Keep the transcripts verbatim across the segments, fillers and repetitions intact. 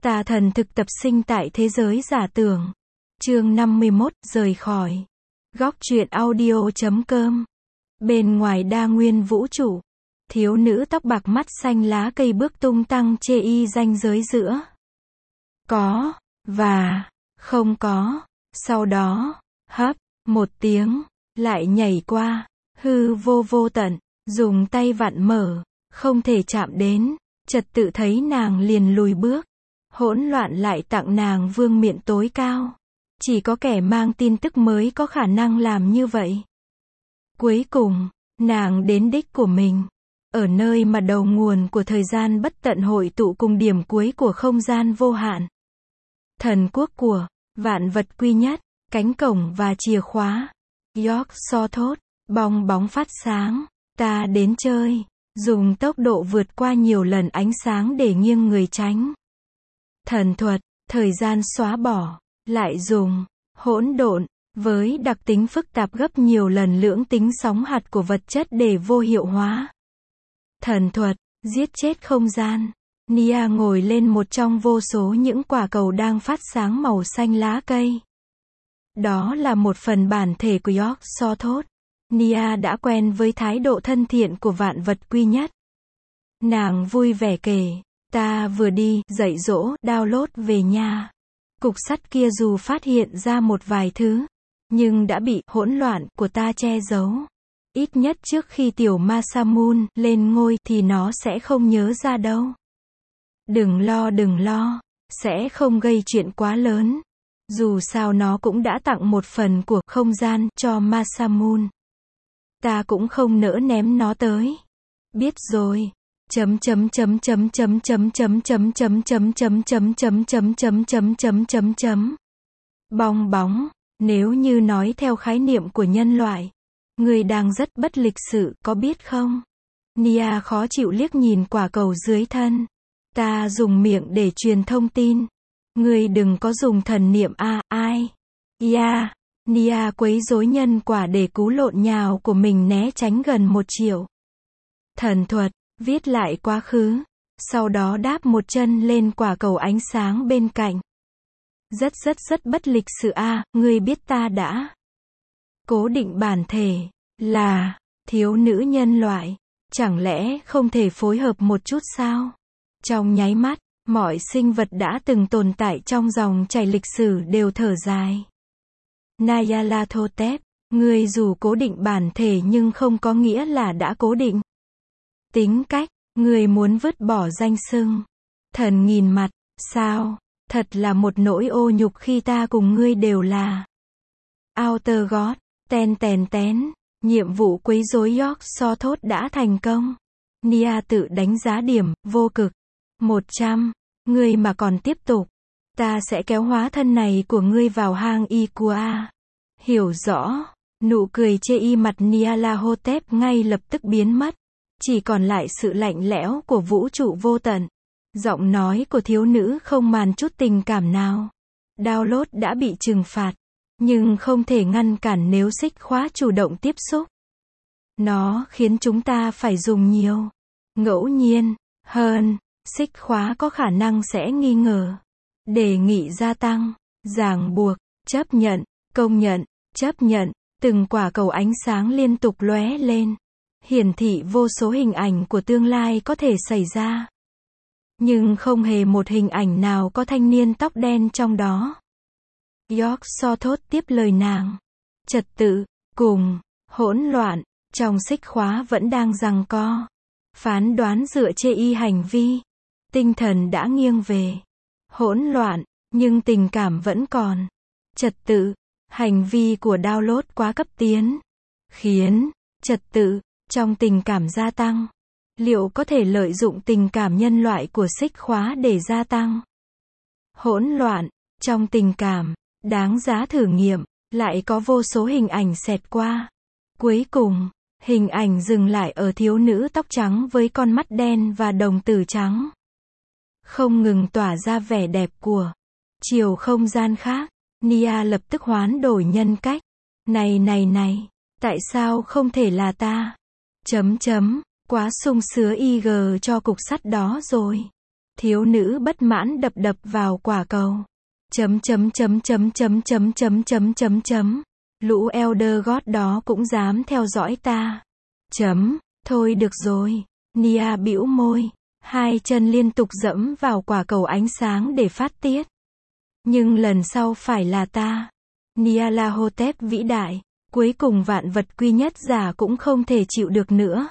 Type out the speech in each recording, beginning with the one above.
Tà thần thực tập sinh tại thế giới giả tưởng. Chương năm mươi mốt, rời khỏi. Góc truyện audio chấm com. Bên ngoài đa nguyên vũ trụ, thiếu nữ tóc bạc mắt xanh lá cây bước tung tăng chê y ranh giới giữa có và không có. Sau đó, hấp một tiếng, lại nhảy qua hư vô vô tận, dùng tay vặn mở, không thể chạm đến, trật tự thấy nàng liền lùi bước. Hỗn loạn lại tặng nàng vương miện tối cao. Chỉ có kẻ mang tin tức mới có khả năng làm như vậy. Cuối cùng, nàng đến đích của mình. Ở nơi mà đầu nguồn của thời gian bất tận hội tụ cùng điểm cuối của không gian vô hạn. Thần quốc của vạn vật quy nhất, cánh cổng và chìa khóa. York so thốt, bong bóng phát sáng. Ta đến chơi, dùng tốc độ vượt qua nhiều lần ánh sáng để nghiêng người tránh. Thần thuật, thời gian xóa bỏ, lại dùng hỗn độn, với đặc tính phức tạp gấp nhiều lần lưỡng tính sóng hạt của vật chất để vô hiệu hóa. Thần thuật, giết chết không gian. Nia ngồi lên một trong vô số những quả cầu đang phát sáng màu xanh lá cây. Đó là một phần bản thể của York so thốt. Nia đã quen với thái độ thân thiện của vạn vật quy nhất. Nàng vui vẻ kể, ta vừa đi, dạy dỗ, download về nhà. Cục sắt kia dù phát hiện ra một vài thứ, nhưng đã bị hỗn loạn của ta che giấu. Ít nhất trước khi tiểu Masamune lên ngôi thì nó sẽ không nhớ ra đâu. Đừng lo đừng lo, sẽ không gây chuyện quá lớn. Dù sao nó cũng đã tặng một phần của không gian cho Masamune. Ta cũng không nỡ ném nó tới. Biết rồi. chấm chấm chấm chấm chấm chấm chấm chấm chấm chấm chấm chấm chấm chấm chấm chấm chấm chấm chấm. Bong bóng, nếu như nói theo khái niệm của nhân loại, người đang rất bất lịch sự, có biết không? Nia khó chịu liếc nhìn quả cầu dưới thân. Ta dùng miệng để truyền thông tin. Người đừng có dùng thần niệm a, ai? Ya, Nia quấy rối nhân quả để cú lộn nhào của mình né tránh gần một triệu. Thần thuật, viết lại quá khứ, sau đó đáp một chân lên quả cầu ánh sáng bên cạnh. Rất rất rất bất lịch sự a, à, ngươi biết ta đã cố định bản thể là thiếu nữ nhân loại, chẳng lẽ không thể phối hợp một chút sao? Trong nháy mắt, mọi sinh vật đã từng tồn tại trong dòng chảy lịch sử đều thở dài. Nyarlathotep, ngươi dù cố định bản thể nhưng không có nghĩa là đã cố định tính cách. Người muốn vứt bỏ danh xưng thần nghìn mặt, sao? Thật là một nỗi ô nhục khi ta cùng ngươi đều là Outer God. Ten tèn tén, nhiệm vụ quấy rối York so thốt đã thành công. Nia tự đánh giá điểm, vô cực. một trăm. Ngươi mà còn tiếp tục, ta sẽ kéo hóa thân này của ngươi vào hang Ikua. Hiểu rõ. Nụ cười chê y mặt Nyarlathotep ngay lập tức biến mất. Chỉ còn lại sự lạnh lẽo của vũ trụ vô tận. Giọng nói của thiếu nữ không màn chút tình cảm nào. Download đã bị trừng phạt, nhưng không thể ngăn cản nếu xích khóa chủ động tiếp xúc. Nó khiến chúng ta phải dùng nhiều ngẫu nhiên hơn. Xích khóa có khả năng sẽ nghi ngờ, đề nghị gia tăng, ràng buộc, chấp nhận, công nhận, chấp nhận. Từng quả cầu ánh sáng liên tục lóe lên, hiển thị vô số hình ảnh của tương lai có thể xảy ra. Nhưng không hề một hình ảnh nào có thanh niên tóc đen trong đó. York so thốt tiếp lời nàng. Trật tự, cùng, hỗn loạn, trong xích khóa vẫn đang giằng co. Phán đoán dựa trên y hành vi. Tinh thần đã nghiêng về hỗn loạn, nhưng tình cảm vẫn còn. Trật tự, hành vi của download quá cấp tiến, khiến trật tự trong tình cảm gia tăng. Liệu có thể lợi dụng tình cảm nhân loại của xích khóa để gia tăng hỗn loạn trong tình cảm? Đáng giá thử nghiệm. Lại có vô số hình ảnh xẹt qua. Cuối cùng, hình ảnh dừng lại ở thiếu nữ tóc trắng với con mắt đen và đồng tử trắng. Không ngừng tỏa ra vẻ đẹp của chiều không gian khác. Nia lập tức hoán đổi nhân cách. Này này này, tại sao không thể là ta? Chấm chấm, quá sung sứa ig cho cục sắt đó rồi. Thiếu nữ bất mãn đập đập vào quả cầu. Chấm chấm chấm chấm chấm chấm chấm chấm chấm chấm. Lũ Elder God đó cũng dám theo dõi ta. Chấm, thôi được rồi. Nia bĩu môi. Hai chân liên tục dẫm vào quả cầu ánh sáng để phát tiết. Nhưng lần sau phải là ta. Nyarlathotep vĩ đại. Cuối cùng vạn vật quy nhất giả cũng không thể chịu được nữa.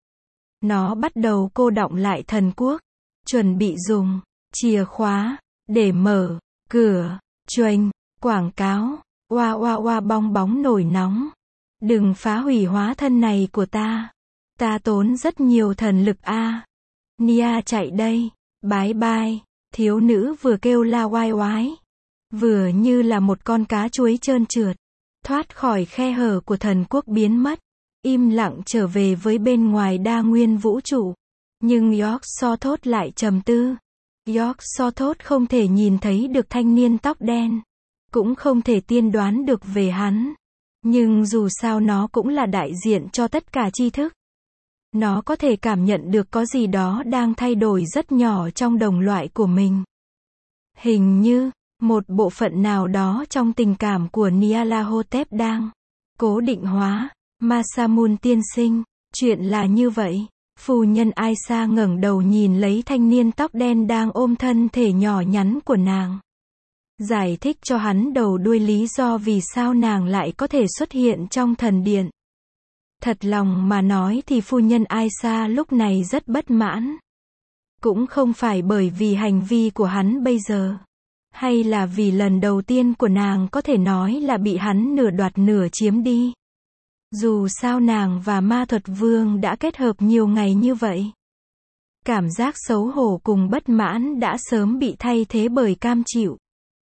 Nó bắt đầu cô đọng lại thần quốc. Chuẩn bị dùng chìa khóa để mở cửa, choành, quảng cáo, oa oa oa bong bóng nổi nóng. Đừng phá hủy hóa thân này của ta. Ta tốn rất nhiều thần lực a. À. Nia chạy đây. Bái bai. Thiếu nữ vừa kêu la oai oái. Vừa như là một con cá chuối trơn trượt. Thoát khỏi khe hở của thần quốc biến mất. Im lặng trở về với bên ngoài đa nguyên vũ trụ. Nhưng Yog-Sothoth lại trầm tư. Yog-Sothoth không thể nhìn thấy được thanh niên tóc đen. Cũng không thể tiên đoán được về hắn. Nhưng dù sao nó cũng là đại diện cho tất cả tri thức. Nó có thể cảm nhận được có gì đó đang thay đổi rất nhỏ trong đồng loại của mình. Hình như, một bộ phận nào đó trong tình cảm của Nyarlathotep đang cố định hóa. Masamune tiên sinh, chuyện là như vậy. Phu nhân Aisa ngẩng đầu nhìn lấy thanh niên tóc đen đang ôm thân thể nhỏ nhắn của nàng. Giải thích cho hắn đầu đuôi lý do vì sao nàng lại có thể xuất hiện trong thần điện. Thật lòng mà nói thì phu nhân Aisa lúc này rất bất mãn. Cũng không phải bởi vì hành vi của hắn bây giờ. Hay là vì lần đầu tiên của nàng có thể nói là bị hắn nửa đoạt nửa chiếm đi. Dù sao nàng và ma thuật vương đã kết hợp nhiều ngày như vậy. Cảm giác xấu hổ cùng bất mãn đã sớm bị thay thế bởi cam chịu.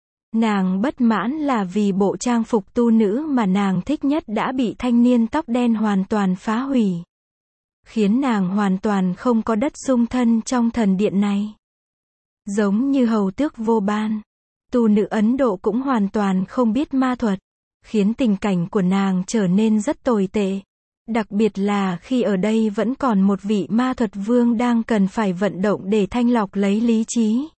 Nàng bất mãn là vì bộ trang phục tu nữ mà nàng thích nhất đã bị thanh niên tóc đen hoàn toàn phá hủy. Khiến nàng hoàn toàn không có đất dung thân trong thần điện này. Giống như hầu tước vô ban. Tu nữ Ấn Độ cũng hoàn toàn không biết ma thuật. Khiến tình cảnh của nàng trở nên rất tồi tệ. Đặc biệt là khi ở đây vẫn còn một vị ma thuật vương đang cần phải vận động để thanh lọc lấy lý trí.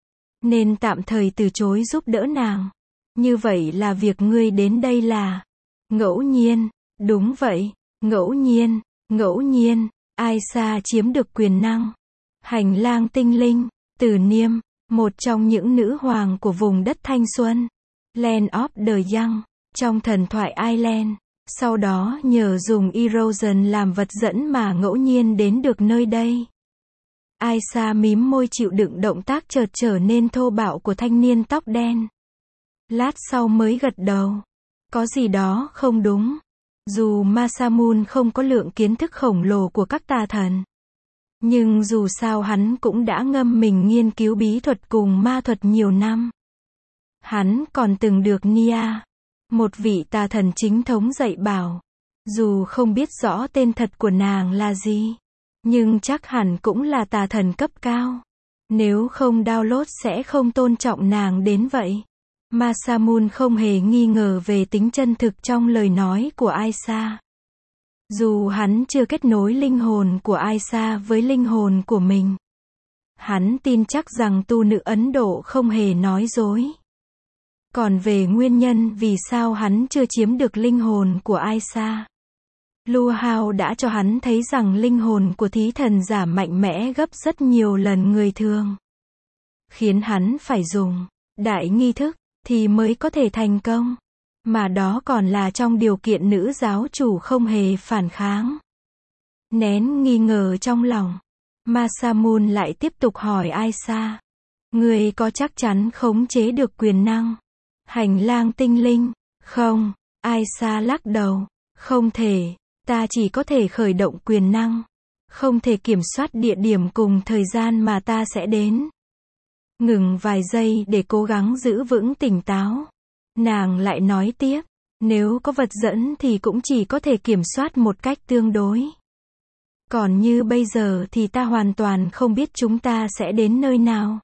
Nên tạm thời từ chối giúp đỡ nàng. Như vậy là việc ngươi đến đây là ngẫu nhiên. Đúng vậy, ngẫu nhiên, ngẫu nhiên. Aisa chiếm được quyền năng. Hành lang tinh linh, Từ Niêm, một trong những nữ hoàng của vùng đất thanh xuân. Land of the Young. Trong thần thoại Ireland, sau đó nhờ dùng Erosion làm vật dẫn mà ngẫu nhiên đến được nơi đây. Aisa mím môi chịu đựng động tác chợt trở nên thô bạo của thanh niên tóc đen. Lát sau mới gật đầu. Có gì đó không đúng. Dù Masamune không có lượng kiến thức khổng lồ của các tà thần. Nhưng dù sao hắn cũng đã ngâm mình nghiên cứu bí thuật cùng ma thuật nhiều năm. Hắn còn từng được Nia, một vị tà thần chính thống dạy bảo. Dù không biết rõ tên thật của nàng là gì. Nhưng chắc hẳn cũng là tà thần cấp cao. Nếu không download sẽ không tôn trọng nàng đến vậy. Masamune không hề nghi ngờ về tính chân thực trong lời nói của Aisa. Dù hắn chưa kết nối linh hồn của Aisa với linh hồn của mình. Hắn tin chắc rằng tu nữ Ấn Độ không hề nói dối. Còn về nguyên nhân vì sao hắn chưa chiếm được linh hồn của Aisa. Lu Hao đã cho hắn thấy rằng linh hồn của thí thần giả mạnh mẽ gấp rất nhiều lần người thường. Khiến hắn phải dùng đại nghi thức thì mới có thể thành công. Mà đó còn là trong điều kiện nữ giáo chủ không hề phản kháng. Nén nghi ngờ trong lòng. Masamune lại tiếp tục hỏi Aisa. Người có chắc chắn khống chế được quyền năng? Hành lang tinh linh. Không. Aisa lắc đầu. Không thể. Ta chỉ có thể khởi động quyền năng. Không thể kiểm soát địa điểm cùng thời gian mà ta sẽ đến. Ngừng vài giây để cố gắng giữ vững tỉnh táo. Nàng lại nói tiếp. Nếu có vật dẫn thì cũng chỉ có thể kiểm soát một cách tương đối. Còn như bây giờ thì ta hoàn toàn không biết chúng ta sẽ đến nơi nào.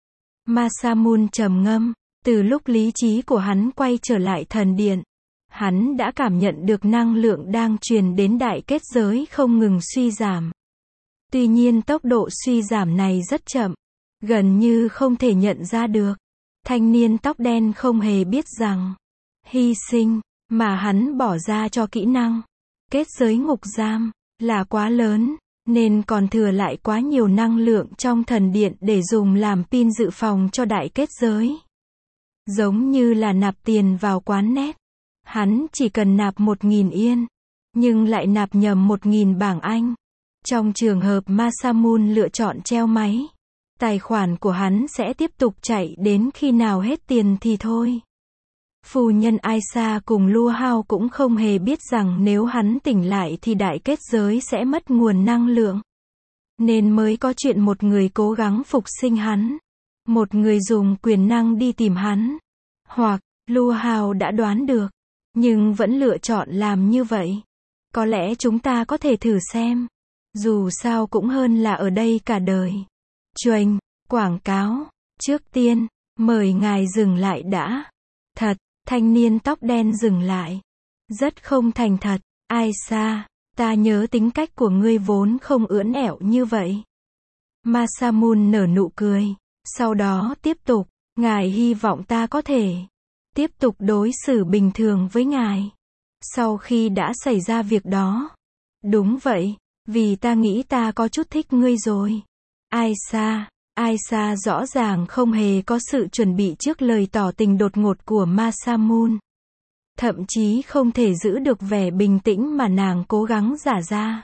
Masamune trầm ngâm. Từ lúc lý trí của hắn quay trở lại thần điện. Hắn đã cảm nhận được năng lượng đang truyền đến đại kết giới không ngừng suy giảm. Tuy nhiên tốc độ suy giảm này rất chậm. gần như không thể nhận ra được. Thanh niên tóc đen không hề biết rằng, hy sinh mà hắn bỏ ra cho kỹ năng kết giới ngục giam là quá lớn, nên còn thừa lại quá nhiều năng lượng trong thần điện để dùng làm pin dự phòng cho đại kết giới. Giống như là nạp tiền vào quán net. Hắn chỉ cần nạp một nghìn yên, nhưng lại nạp nhầm một nghìn bảng Anh. Trong trường hợp Masamune lựa chọn treo máy, tài khoản của hắn sẽ tiếp tục chạy đến khi nào hết tiền thì thôi. Phu nhân Aisa cùng Lu Hao cũng không hề biết rằng nếu hắn tỉnh lại thì đại kết giới sẽ mất nguồn năng lượng. Nên mới có chuyện một người cố gắng phục sinh hắn, một người dùng quyền năng đi tìm hắn. Hoặc, Lu Hao đã đoán được, nhưng vẫn lựa chọn làm như vậy. Có lẽ chúng ta có thể thử xem. Dù sao cũng hơn là ở đây cả đời. Chuềnh, quảng cáo. Trước tiên, mời ngài dừng lại đã. Thật, thanh niên tóc đen dừng lại. Rất không thành thật. Aisa, ta nhớ tính cách của ngươi vốn không ưỡn ẻo như vậy. Masamune nở nụ cười. Sau đó tiếp tục, ngài hy vọng ta có thể tiếp tục đối xử bình thường với ngài. Sau khi đã xảy ra việc đó. Đúng vậy, vì ta nghĩ ta có chút thích ngươi rồi. Aisa, Aisa rõ ràng không hề có sự chuẩn bị trước lời tỏ tình đột ngột của Masamune. Thậm chí không thể giữ được vẻ bình tĩnh mà nàng cố gắng giả ra.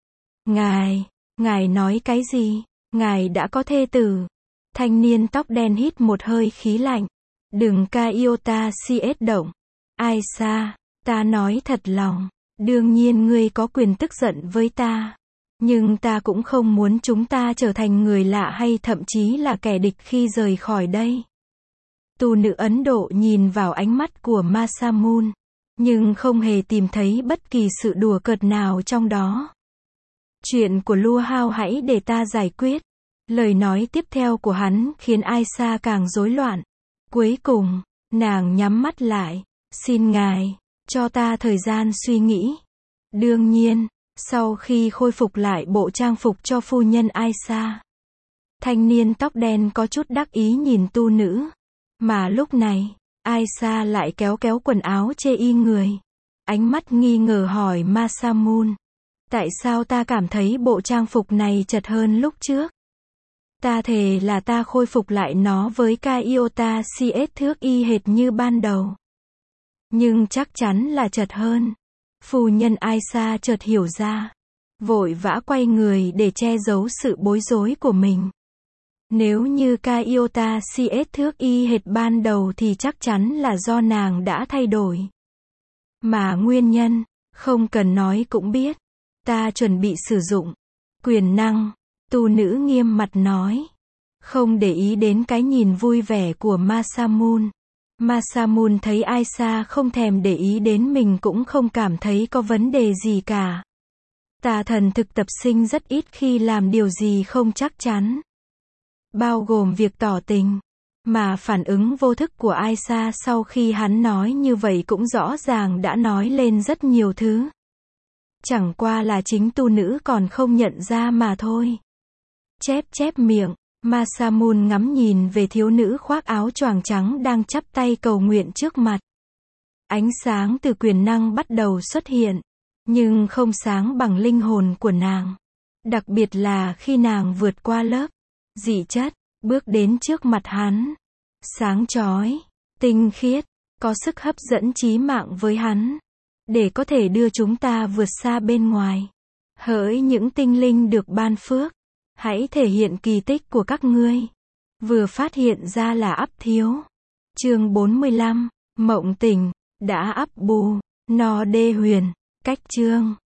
Ngài, ngài nói cái gì? Ngài đã có thê tử. Thanh niên tóc đen hít một hơi khí lạnh. Đừng ca iota cs động. Aisa, ta nói thật lòng. Đương nhiên ngươi có quyền tức giận với ta. Nhưng ta cũng không muốn chúng ta trở thành người lạ hay thậm chí là kẻ địch khi rời khỏi đây. Tu nữ Ấn Độ nhìn vào ánh mắt của Masamune, nhưng không hề tìm thấy bất kỳ sự đùa cợt nào trong đó. Chuyện của Lu Hao hãy để ta giải quyết. Lời nói tiếp theo của hắn khiến Aisa càng rối loạn. Cuối cùng, nàng nhắm mắt lại. Xin ngài, cho ta thời gian suy nghĩ. Đương nhiên, sau khi khôi phục lại bộ trang phục cho phu nhân Aisa, thanh niên tóc đen có chút đắc ý nhìn tu nữ. Mà lúc này, Aisa lại kéo kéo quần áo chê y người. Ánh mắt nghi ngờ hỏi Masamune. Tại sao ta cảm thấy bộ trang phục này chật hơn lúc trước? Ta thề là ta khôi phục lại nó với ca iota cs thước y hệt như ban đầu. Nhưng chắc chắn là chật hơn. Phu nhân Aisa chợt hiểu ra. Vội vã quay người để che giấu sự bối rối của mình. Nếu như ca iota cs thước y hệt ban đầu thì chắc chắn là do nàng đã thay đổi. Mà nguyên nhân, không cần nói cũng biết. Ta chuẩn bị sử dụng quyền năng. Tu nữ nghiêm mặt nói. Không để ý đến cái nhìn vui vẻ của Masamune. Masamune thấy Aisa không thèm để ý đến mình cũng không cảm thấy có vấn đề gì cả. Tà thần thực tập sinh rất ít khi làm điều gì không chắc chắn. Bao gồm việc tỏ tình. Mà phản ứng vô thức của Aisa sau khi hắn nói như vậy cũng rõ ràng đã nói lên rất nhiều thứ. Chẳng qua là chính tu nữ còn không nhận ra mà thôi. Chép chép miệng, Masamune ngắm nhìn về thiếu nữ khoác áo choàng trắng đang chắp tay cầu nguyện trước mặt. Ánh sáng từ quyền năng bắt đầu xuất hiện, nhưng không sáng bằng linh hồn của nàng. Đặc biệt là khi nàng vượt qua lớp dị chất, bước đến trước mặt hắn. Sáng chói, tinh khiết, có sức hấp dẫn chí mạng với hắn. Để có thể đưa chúng ta vượt xa bên ngoài. Hỡi những tinh linh được ban phước, hãy thể hiện kỳ tích của các ngươi. Vừa phát hiện ra là ắp thiếu. Chương bốn mươi lăm, mộng tỉnh, đã ắp bù, no đê huyền. Cách chương